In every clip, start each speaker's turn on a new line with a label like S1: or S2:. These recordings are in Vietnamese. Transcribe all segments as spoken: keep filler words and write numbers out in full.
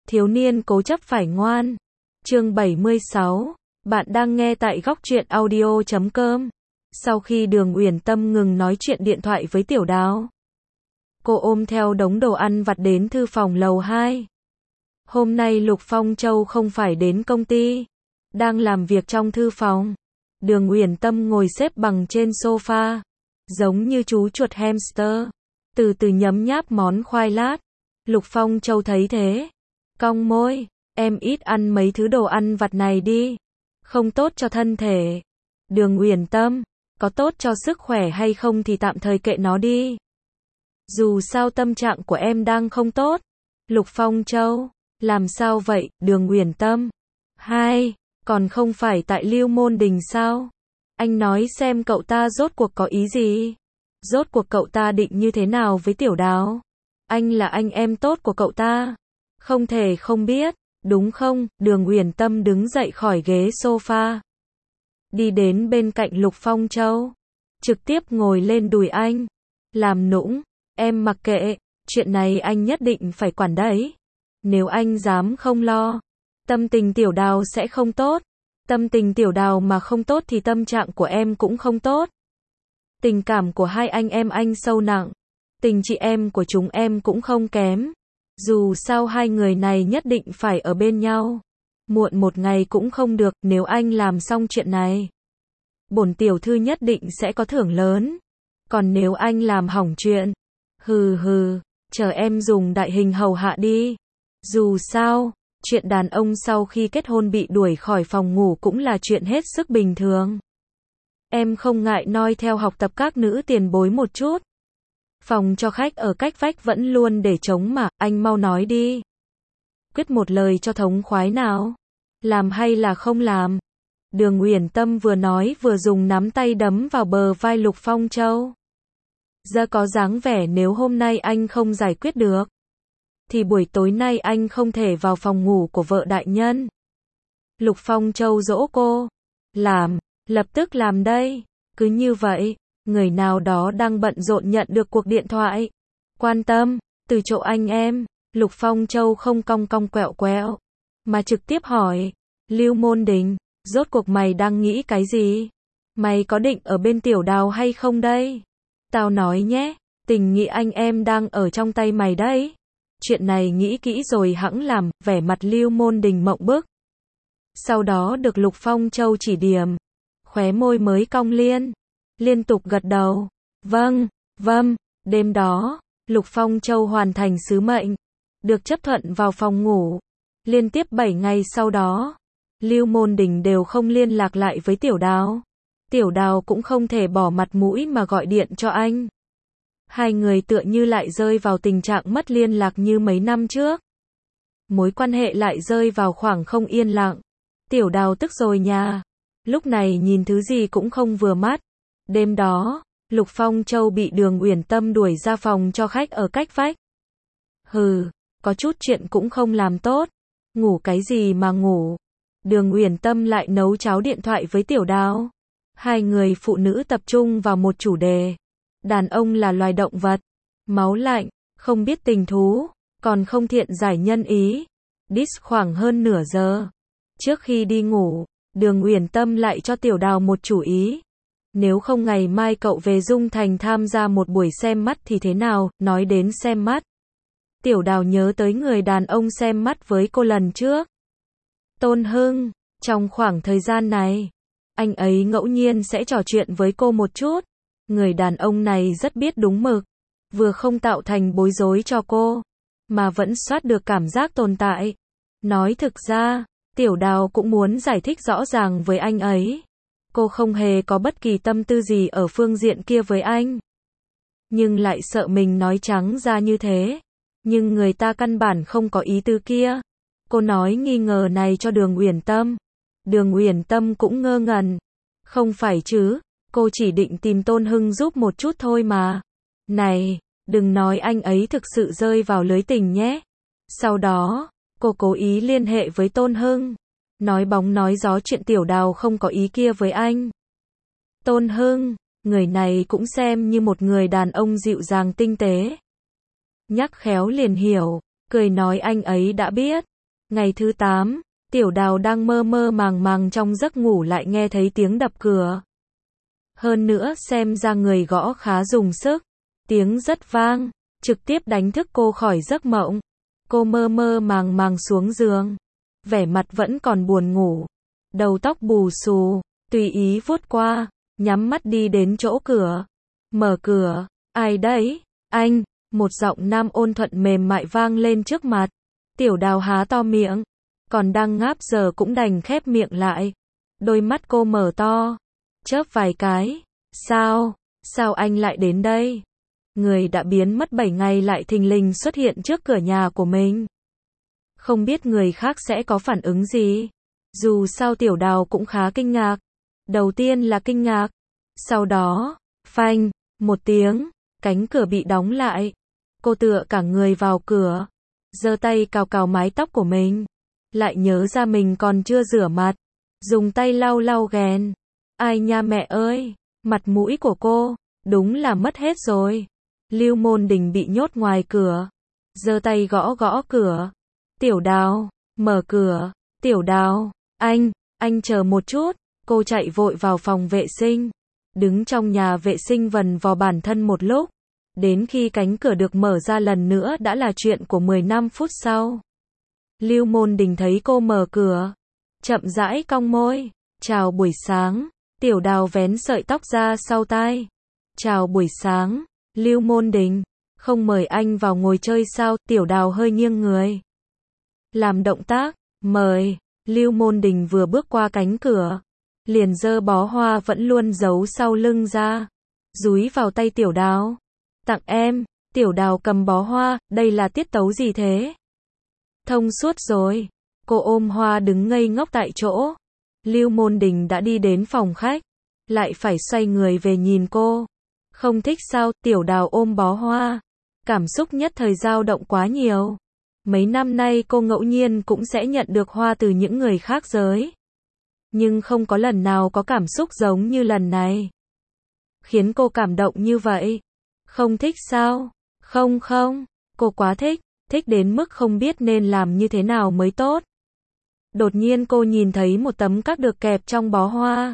S1: Thiếu niên cố chấp phải ngoan. Chương bảy mươi sáu. Bạn đang nghe tại góc truyện audio chấm com. Sau khi Đường Uyển Tâm ngừng nói chuyện điện thoại với Tiểu Đào, cô ôm theo đống đồ ăn vặt đến thư phòng lầu hai. Hôm nay Lục Phong Châu không phải đến công ty, đang làm việc trong thư phòng. Đường Uyển Tâm ngồi xếp bằng trên sofa, giống như chú chuột hamster, từ từ nhấm nháp món khoai lát. Lục Phong Châu thấy thế, cong môi, em ít ăn mấy thứ đồ ăn vặt này đi, không tốt cho thân thể. Đường Uyển Tâm, có tốt cho sức khỏe hay không thì tạm thời kệ nó đi. Dù sao tâm trạng của em đang không tốt. Lục Phong Châu, làm sao vậy, Đường Uyển Tâm? Hai, còn không phải tại Lưu Môn Đình sao? Anh nói xem cậu ta rốt cuộc có ý gì? Rốt cuộc cậu ta định như thế nào với Tiểu Đào? Anh là anh em tốt của cậu ta, không thể không biết, đúng không? Đường Uyển Tâm đứng dậy khỏi ghế sofa, đi đến bên cạnh Lục Phong Châu, trực tiếp ngồi lên đùi anh, làm nũng, em mặc kệ, chuyện này anh nhất định phải quản đấy. Nếu anh dám không lo, tâm tình Tiểu Đào sẽ không tốt. Tâm tình Tiểu Đào mà không tốt thì tâm trạng của em cũng không tốt. Tình cảm của hai anh em anh sâu nặng, tình chị em của chúng em cũng không kém. Dù sao hai người này nhất định phải ở bên nhau. Muộn một ngày cũng không được, nếu anh làm xong chuyện này, bổn tiểu thư nhất định sẽ có thưởng lớn. Còn nếu anh làm hỏng chuyện, hừ hừ, chờ em dùng đại hình hầu hạ đi. Dù sao, chuyện đàn ông sau khi kết hôn bị đuổi khỏi phòng ngủ cũng là chuyện hết sức bình thường. Em không ngại noi theo học tập các nữ tiền bối một chút. Phòng cho khách ở cách vách vẫn luôn để trống mà, anh mau nói đi. Quyết một lời cho thống khoái nào. Làm hay là không làm? Đường Uyển Tâm vừa nói vừa dùng nắm tay đấm vào bờ vai Lục Phong Châu. Giờ có dáng vẻ nếu hôm nay anh không giải quyết được, thì buổi tối nay anh không thể vào phòng ngủ của vợ đại nhân. Lục Phong Châu dỗ cô. Làm, lập tức làm đây. Cứ như vậy, người nào đó đang bận rộn nhận được cuộc điện thoại. Quan tâm, từ chỗ anh em. Lục Phong Châu không cong cong quẹo quẹo, mà trực tiếp hỏi. Lưu Môn Đình, rốt cuộc mày đang nghĩ cái gì? Mày có định ở bên Tiểu Đào hay không đây? Tao nói nhé, tình nghĩa anh em đang ở trong tay mày đấy. Chuyện này nghĩ kỹ rồi hẵng làm. Vẻ mặt Lưu Môn Đình mộng bức. Sau đó được Lục Phong Châu chỉ điểm, khóe môi mới cong liên, liên tục gật đầu. Vâng, vâng. Đêm đó, Lục Phong Châu hoàn thành sứ mệnh, được chấp thuận vào phòng ngủ. Liên tiếp bảy ngày sau đó, Lưu Môn Đình đều không liên lạc lại với Tiểu Đào. Tiểu Đào cũng không thể bỏ mặt mũi mà gọi điện cho anh. Hai người tựa như lại rơi vào tình trạng mất liên lạc như mấy năm trước. Mối quan hệ lại rơi vào khoảng không yên lặng. Tiểu Đào tức rồi nha. Lúc này nhìn thứ gì cũng không vừa mắt. Đêm đó, Lục Phong Châu bị Đường Uyển Tâm đuổi ra phòng cho khách ở cách vách. Hừ, có chút chuyện cũng không làm tốt. Ngủ cái gì mà ngủ. Đường Uyển Tâm lại nấu cháo điện thoại với Tiểu Đào. Hai người phụ nữ tập trung vào một chủ đề. Đàn ông là loài động vật, máu lạnh, không biết tình thú, còn không thiện giải nhân ý. Diss khoảng hơn nửa giờ. Trước khi đi ngủ, Đường Uyển Tâm lại cho Tiểu Đào một chủ ý. Nếu không ngày mai cậu về Dung Thành tham gia một buổi xem mắt thì thế nào? Nói đến xem mắt, Tiểu Đào nhớ tới người đàn ông xem mắt với cô lần trước. Tôn Hưng. Trong khoảng thời gian này, anh ấy ngẫu nhiên sẽ trò chuyện với cô một chút. Người đàn ông này rất biết đúng mực, vừa không tạo thành bối rối cho cô, mà vẫn soát được cảm giác tồn tại. Nói thực ra, Tiểu Đào cũng muốn giải thích rõ ràng với anh ấy. Cô không hề có bất kỳ tâm tư gì ở phương diện kia với anh, nhưng lại sợ mình nói trắng ra như thế. Nhưng người ta căn bản không có ý tứ kia. Cô nói nghi ngờ này cho Đường Uyển Tâm. Đường Uyển Tâm cũng ngơ ngẩn. Không phải chứ, cô chỉ định tìm Tôn Hưng giúp một chút thôi mà. Này, đừng nói anh ấy thực sự rơi vào lưới tình nhé. Sau đó, cô cố ý liên hệ với Tôn Hưng, nói bóng nói gió chuyện Tiểu Đào không có ý kia với anh. Tôn Hưng, người này cũng xem như một người đàn ông dịu dàng tinh tế. Nhắc khéo liền hiểu, cười nói anh ấy đã biết. Ngày thứ tám, Tiểu Đào đang mơ mơ màng màng trong giấc ngủ lại nghe thấy tiếng đập cửa. Hơn nữa xem ra người gõ khá dùng sức. Tiếng rất vang, trực tiếp đánh thức cô khỏi giấc mộng. Cô mơ mơ màng màng xuống giường. Vẻ mặt vẫn còn buồn ngủ. Đầu tóc bù xù, tùy ý vuốt qua, nhắm mắt đi đến chỗ cửa. Mở cửa, ai đấy? Anh, một giọng nam ôn thuận mềm mại vang lên trước mặt. Tiểu Đào há to miệng, còn đang ngáp giờ cũng đành khép miệng lại. Đôi mắt cô mở to, chớp vài cái. Sao? Sao anh lại đến đây? Người đã biến mất bảy ngày lại thình lình xuất hiện trước cửa nhà của mình. Không biết người khác sẽ có phản ứng gì. Dù sao Tiểu Đào cũng khá kinh ngạc. Đầu tiên là kinh ngạc. Sau đó, phanh, một tiếng, cánh cửa bị đóng lại. Cô tựa cả người vào cửa, giơ tay cào cào mái tóc của mình. Lại nhớ ra mình còn chưa rửa mặt. Dùng tay lau lau ghèn. Ai nha mẹ ơi, mặt mũi của cô, đúng là mất hết rồi. Lưu Môn Đình bị nhốt ngoài cửa. Giơ tay gõ gõ cửa. Tiểu Đào, mở cửa. Tiểu Đào, anh, anh chờ một chút. Cô chạy vội vào phòng vệ sinh. Đứng trong nhà vệ sinh vần vò bản thân một lúc. Đến khi cánh cửa được mở ra lần nữa đã là chuyện của mười lăm phút sau. Lưu Môn Đình thấy cô mở cửa. Chậm rãi cong môi. Chào buổi sáng. Tiểu Đào vén sợi tóc ra sau tai. Chào buổi sáng, Lưu Môn Đình. Không mời anh vào ngồi chơi sao? Tiểu Đào hơi nghiêng người. Làm động tác, mời. Lưu Môn Đình vừa bước qua cánh cửa. Liền giơ bó hoa vẫn luôn giấu sau lưng ra. Dúi vào tay Tiểu Đào. Tặng em. Tiểu Đào cầm bó hoa, đây là tiết tấu gì thế? Thông suốt rồi. Cô ôm hoa đứng ngây ngốc tại chỗ. Lưu Môn Đình đã đi đến phòng khách. Lại phải xoay người về nhìn cô. Không thích sao? Tiểu Đào ôm bó hoa. Cảm xúc nhất thời dao động quá nhiều. Mấy năm nay cô ngẫu nhiên cũng sẽ nhận được hoa từ những người khác giới. Nhưng không có lần nào có cảm xúc giống như lần này. Khiến cô cảm động như vậy. Không thích sao? Không không, cô quá thích. Thích đến mức không biết nên làm như thế nào mới tốt. Đột nhiên cô nhìn thấy một tấm cát được kẹp trong bó hoa.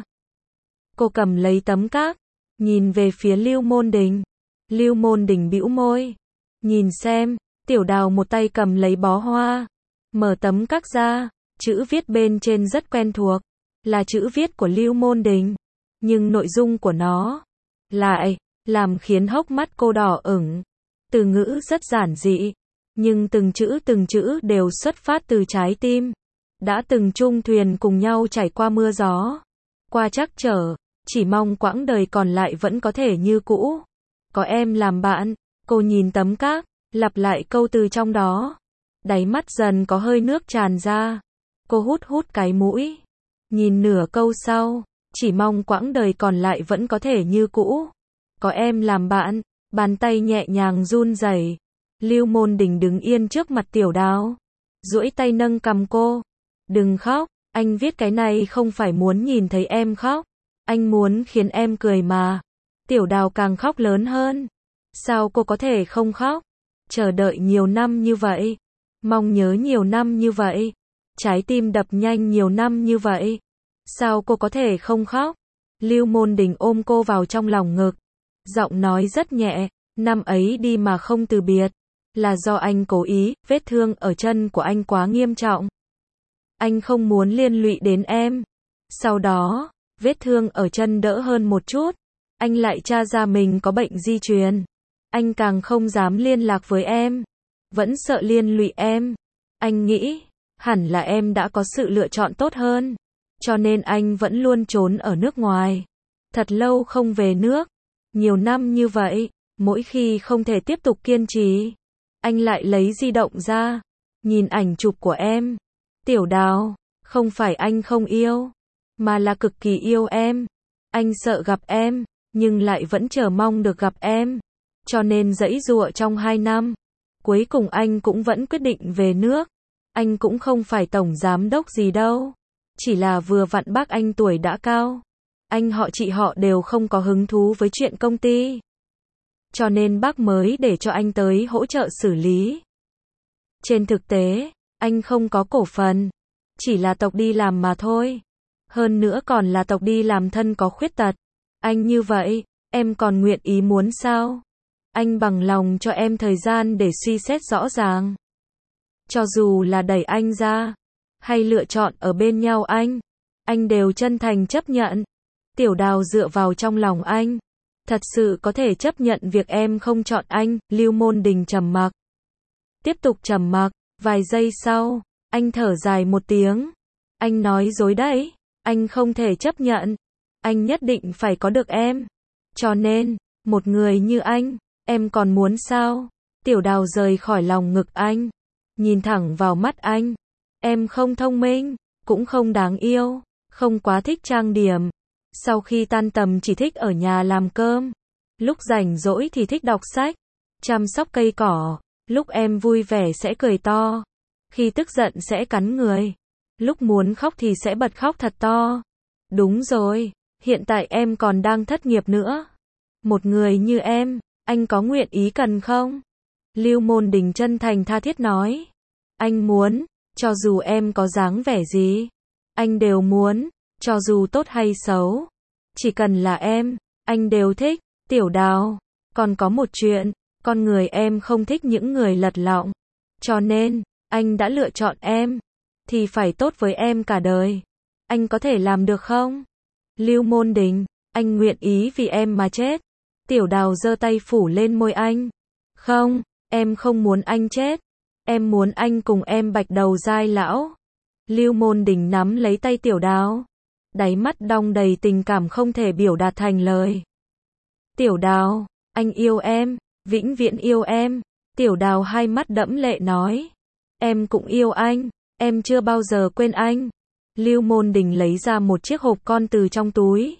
S1: Cô cầm lấy tấm cát, nhìn về phía Lưu Môn Đình. Lưu Môn Đình bĩu môi. Nhìn xem, Tiểu Đào một tay cầm lấy bó hoa. Mở tấm cát ra, chữ viết bên trên rất quen thuộc. Là chữ viết của Lưu Môn Đình. Nhưng nội dung của nó lại làm khiến hốc mắt cô đỏ ửng. Từ ngữ rất giản dị. Nhưng từng chữ từng chữ đều xuất phát từ trái tim. Đã từng chung thuyền cùng nhau trải qua mưa gió. Qua trắc trở. Chỉ mong quãng đời còn lại vẫn có thể như cũ. Có em làm bạn. Cô nhìn tấm cát, lặp lại câu từ trong đó. Đáy mắt dần có hơi nước tràn ra. Cô hút hút cái mũi. Nhìn nửa câu sau. Chỉ mong quãng đời còn lại vẫn có thể như cũ. Có em làm bạn. Bàn tay nhẹ nhàng run rẩy. Lưu Môn Đình đứng yên trước mặt Tiểu Đào. Duỗi tay nâng cằm cô. Đừng khóc. Anh viết cái này không phải muốn nhìn thấy em khóc. Anh muốn khiến em cười mà. Tiểu Đào càng khóc lớn hơn. Sao cô có thể không khóc? Chờ đợi nhiều năm như vậy. Mong nhớ nhiều năm như vậy. Trái tim đập nhanh nhiều năm như vậy. Sao cô có thể không khóc? Lưu Môn Đình ôm cô vào trong lòng ngực. Giọng nói rất nhẹ. Năm ấy đi mà không từ biệt. Là do anh cố ý, vết thương ở chân của anh quá nghiêm trọng. Anh không muốn liên lụy đến em. Sau đó, vết thương ở chân đỡ hơn một chút. Anh lại tra ra mình có bệnh di truyền. Anh càng không dám liên lạc với em. Vẫn sợ liên lụy em. Anh nghĩ, hẳn là em đã có sự lựa chọn tốt hơn. Cho nên anh vẫn luôn trốn ở nước ngoài. Thật lâu không về nước. Nhiều năm như vậy, mỗi khi không thể tiếp tục kiên trì. Anh lại lấy di động ra. Nhìn ảnh chụp của em. Tiểu Đào, không phải anh không yêu. Mà là cực kỳ yêu em. Anh sợ gặp em. Nhưng lại vẫn chờ mong được gặp em. Cho nên giãy giụa trong hai năm. Cuối cùng anh cũng vẫn quyết định về nước. Anh cũng không phải tổng giám đốc gì đâu. Chỉ là vừa vặn bác anh tuổi đã cao. Anh họ chị họ đều không có hứng thú với chuyện công ty. Cho nên bác mới để cho anh tới hỗ trợ xử lý. Trên thực tế, Anh không có cổ phần. Chỉ là tộc đi làm mà thôi. Hơn nữa còn là tộc đi làm thân có khuyết tật. Anh như vậy, em còn nguyện ý muốn sao? Anh bằng lòng cho em thời gian để suy xét rõ ràng. Cho dù là đẩy anh ra, hay lựa chọn ở bên nhau anh, anh đều chân thành chấp nhận. Tiểu Đào dựa vào trong lòng anh. Thật sự có thể chấp nhận việc em không chọn anh. Lưu Môn Đình trầm mặc. Tiếp tục trầm mặc. Vài giây sau, anh thở dài một tiếng. Anh nói dối đấy. Anh không thể chấp nhận. Anh nhất định phải có được em. Cho nên, một người như anh, em còn muốn sao? Tiểu Đào rời khỏi lòng ngực anh. Nhìn thẳng vào mắt anh. Em không thông minh, cũng không đáng yêu, không quá thích trang điểm. Sau khi tan tầm chỉ thích ở nhà làm cơm. Lúc rảnh rỗi thì thích đọc sách, chăm sóc cây cỏ. Lúc em vui vẻ sẽ cười to. Khi tức giận sẽ cắn người. Lúc muốn khóc thì sẽ bật khóc thật to. Đúng rồi, hiện tại em còn đang thất nghiệp nữa. Một người như em, anh có nguyện ý cần không? Lưu Môn Đình chân thành tha thiết nói. Anh muốn, cho dù em có dáng vẻ gì, anh đều muốn, cho dù tốt hay xấu. Chỉ cần là em, anh đều thích. Tiểu Đào, còn có một chuyện, con người em không thích những người lật lọng. Cho nên, anh đã lựa chọn em, thì phải tốt với em cả đời. Anh có thể làm được không? Lưu Môn Đình, anh nguyện ý vì em mà chết. Tiểu Đào giơ tay phủ lên môi anh. Không, em không muốn anh chết. Em muốn anh cùng em bạch đầu giai lão. Lưu Môn Đình nắm lấy tay Tiểu Đào. Đáy mắt đong đầy tình cảm không thể biểu đạt thành lời. Tiểu Đào, anh yêu em, vĩnh viễn yêu em. Tiểu Đào hai mắt đẫm lệ nói. Em cũng yêu anh, em chưa bao giờ quên anh. Lưu Môn Đình lấy ra một chiếc hộp con từ trong túi.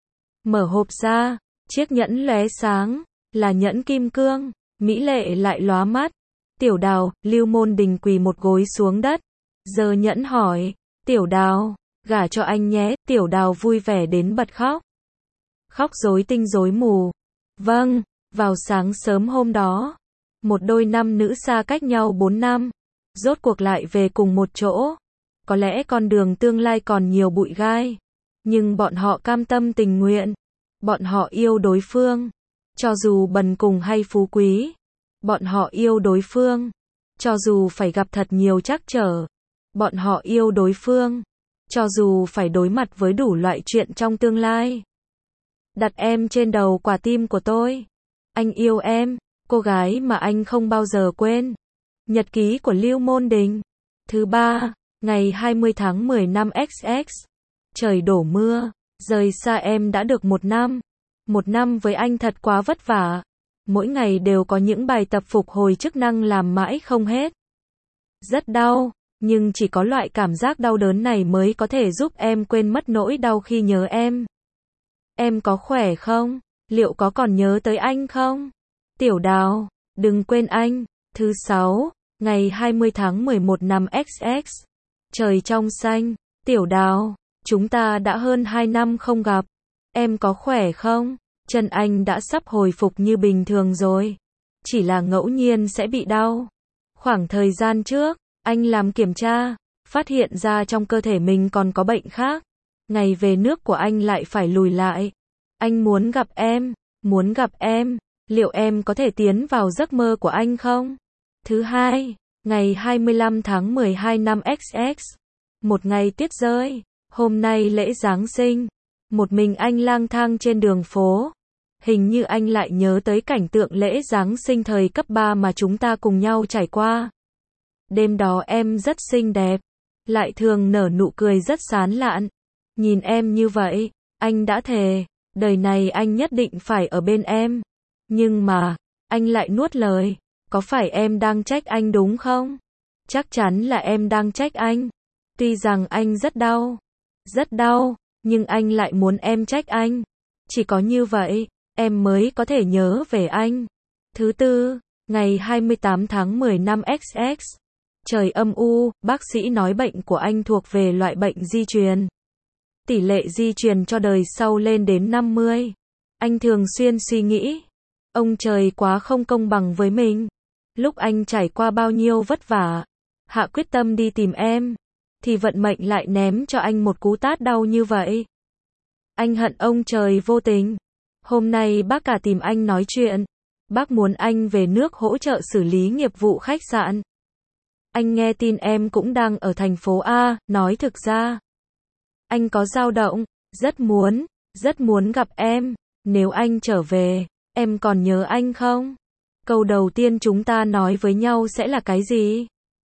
S1: Mở hộp ra, chiếc nhẫn lóe sáng, là nhẫn kim cương, mỹ lệ lại lóa mắt. Tiểu Đào, Lưu Môn Đình quỳ một gối xuống đất, giơ nhẫn hỏi, Tiểu Đào, gả cho anh nhé. Tiểu Đào vui vẻ đến bật khóc. Khóc rối tinh rối mù. Vâng, vào sáng sớm hôm đó, một đôi nam nữ xa cách nhau bốn năm, rốt cuộc lại về cùng một chỗ. Có lẽ con đường tương lai còn nhiều bụi gai, nhưng bọn họ cam tâm tình nguyện. Bọn họ yêu đối phương, cho dù bần cùng hay phú quý. Bọn họ yêu đối phương, cho dù phải gặp thật nhiều trắc trở. Bọn họ yêu đối phương, cho dù phải đối mặt với đủ loại chuyện trong tương lai. Đặt em trên đầu quả tim của tôi. Anh yêu em, cô gái mà anh không bao giờ quên. Nhật ký của Lưu Môn Đình. Thứ ba, ngày hai mươi tháng mười năm X X. Trời đổ mưa, rời xa em đã được một năm. Một năm với anh thật quá vất vả. Mỗi ngày đều có những bài tập phục hồi chức năng làm mãi không hết. Rất đau, nhưng chỉ có loại cảm giác đau đớn này mới có thể giúp em quên mất nỗi đau khi nhớ em. Em có khỏe không? Liệu có còn nhớ tới anh không? Tiểu Đào, đừng quên anh. Thứ sáu, ngày hai mươi tháng mười một năm X X. Trời trong xanh. Tiểu Đào, chúng ta đã hơn hai năm không gặp. Em có khỏe không? Chân anh đã sắp hồi phục như bình thường rồi. Chỉ là ngẫu nhiên sẽ bị đau. Khoảng thời gian trước, anh làm kiểm tra, phát hiện ra trong cơ thể mình còn có bệnh khác. Ngày về nước của anh lại phải lùi lại. Anh muốn gặp em, muốn gặp em. Liệu em có thể tiến vào giấc mơ của anh không? Thứ hai, ngày hai mươi lăm tháng mười hai năm X X. Một ngày tuyết rơi. Hôm nay lễ Giáng sinh. Một mình anh lang thang trên đường phố. Hình như anh lại nhớ tới cảnh tượng lễ Giáng sinh thời cấp ba mà chúng ta cùng nhau trải qua. Đêm đó em rất xinh đẹp, lại thường nở nụ cười rất sán lạn. Nhìn em như vậy, anh đã thề, đời này anh nhất định phải ở bên em. Nhưng mà, anh lại nuốt lời, có phải em đang trách anh đúng không? Chắc chắn là em đang trách anh. Tuy rằng anh rất đau, rất đau, nhưng anh lại muốn em trách anh. Chỉ có như vậy, em mới có thể nhớ về anh. Thứ tư, ngày hai mươi tám tháng mười năm X X. Trời âm u, bác sĩ nói bệnh của anh thuộc về loại bệnh di truyền. Tỷ lệ di truyền cho đời sau lên đến năm mươi. Anh thường xuyên suy nghĩ, ông trời quá không công bằng với mình. Lúc anh trải qua bao nhiêu vất vả, hạ quyết tâm đi tìm em, thì vận mệnh lại ném cho anh một cú tát đau như vậy. Anh hận ông trời vô tình. Hôm nay bác cả tìm anh nói chuyện. Bác muốn anh về nước hỗ trợ xử lý nghiệp vụ khách sạn. Anh nghe tin em cũng đang ở thành phố A, nói thực ra anh có dao động, rất muốn, rất muốn gặp em. Nếu anh trở về, em còn nhớ anh không? Câu đầu tiên chúng ta nói với nhau sẽ là cái gì?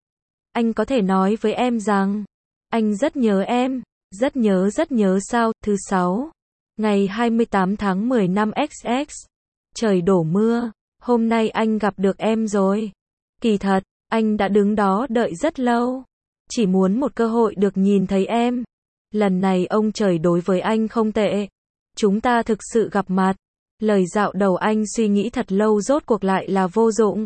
S1: Anh có thể nói với em rằng, anh rất nhớ em, rất nhớ rất nhớ sao? Thứ sáu, ngày hai mươi tám tháng mười năm xx, trời đổ mưa, hôm nay anh gặp được em rồi. Kỳ thật, anh đã đứng đó đợi rất lâu, chỉ muốn một cơ hội được nhìn thấy em. Lần này ông trời đối với anh không tệ. Chúng ta thực sự gặp mặt. Lời dạo đầu anh suy nghĩ thật lâu rốt cuộc lại là vô dụng.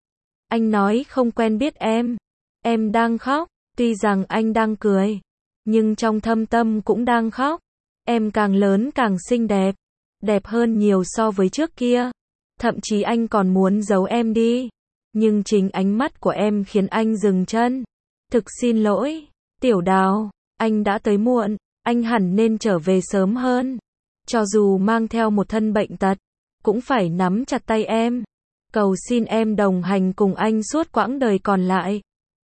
S1: Anh nói không quen biết em. Em đang khóc, tuy rằng anh đang cười, nhưng trong thâm tâm cũng đang khóc. Em càng lớn càng xinh đẹp, đẹp hơn nhiều so với trước kia. Thậm chí anh còn muốn giấu em đi. Nhưng chính ánh mắt của em khiến anh dừng chân. Thực xin lỗi, Tiểu Đào, anh đã tới muộn, anh hẳn nên trở về sớm hơn. Cho dù mang theo một thân bệnh tật, cũng phải nắm chặt tay em. Cầu xin em đồng hành cùng anh suốt quãng đời còn lại.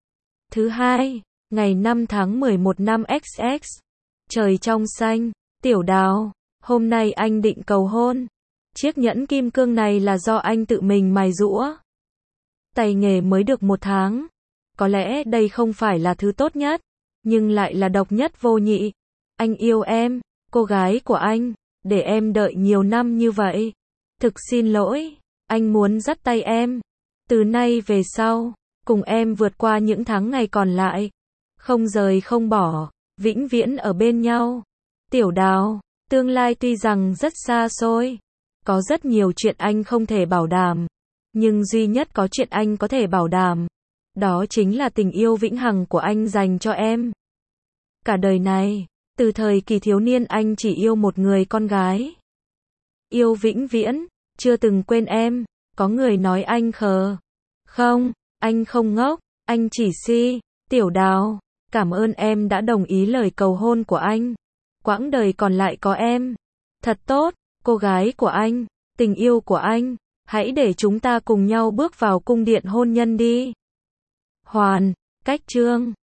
S1: Thứ hai, ngày năm tháng mười một năm xx, trời trong xanh, Tiểu Đào, hôm nay anh định cầu hôn. Chiếc nhẫn kim cương này là do anh tự mình mài giũa. Tay nghề mới được một tháng. Có lẽ đây không phải là thứ tốt nhất, nhưng lại là độc nhất vô nhị. Anh yêu em, cô gái của anh, để em đợi nhiều năm như vậy. Thực xin lỗi, anh muốn dắt tay em. Từ nay về sau, cùng em vượt qua những tháng ngày còn lại. Không rời không bỏ, vĩnh viễn ở bên nhau. Tiểu Đào, tương lai tuy rằng rất xa xôi, có rất nhiều chuyện anh không thể bảo đảm, nhưng duy nhất có chuyện anh có thể bảo đảm, đó chính là tình yêu vĩnh hằng của anh dành cho em. Cả đời này, từ thời kỳ thiếu niên anh chỉ yêu một người con gái. Yêu vĩnh viễn, chưa từng quên em. Có người nói anh khờ. Không, anh không ngốc, anh chỉ si. Tiểu Đào, cảm ơn em đã đồng ý lời cầu hôn của anh. Quãng đời còn lại có em. Thật tốt, cô gái của anh, tình yêu của anh. Hãy để chúng ta cùng nhau bước vào cung điện hôn nhân đi. Hoàn, cách chương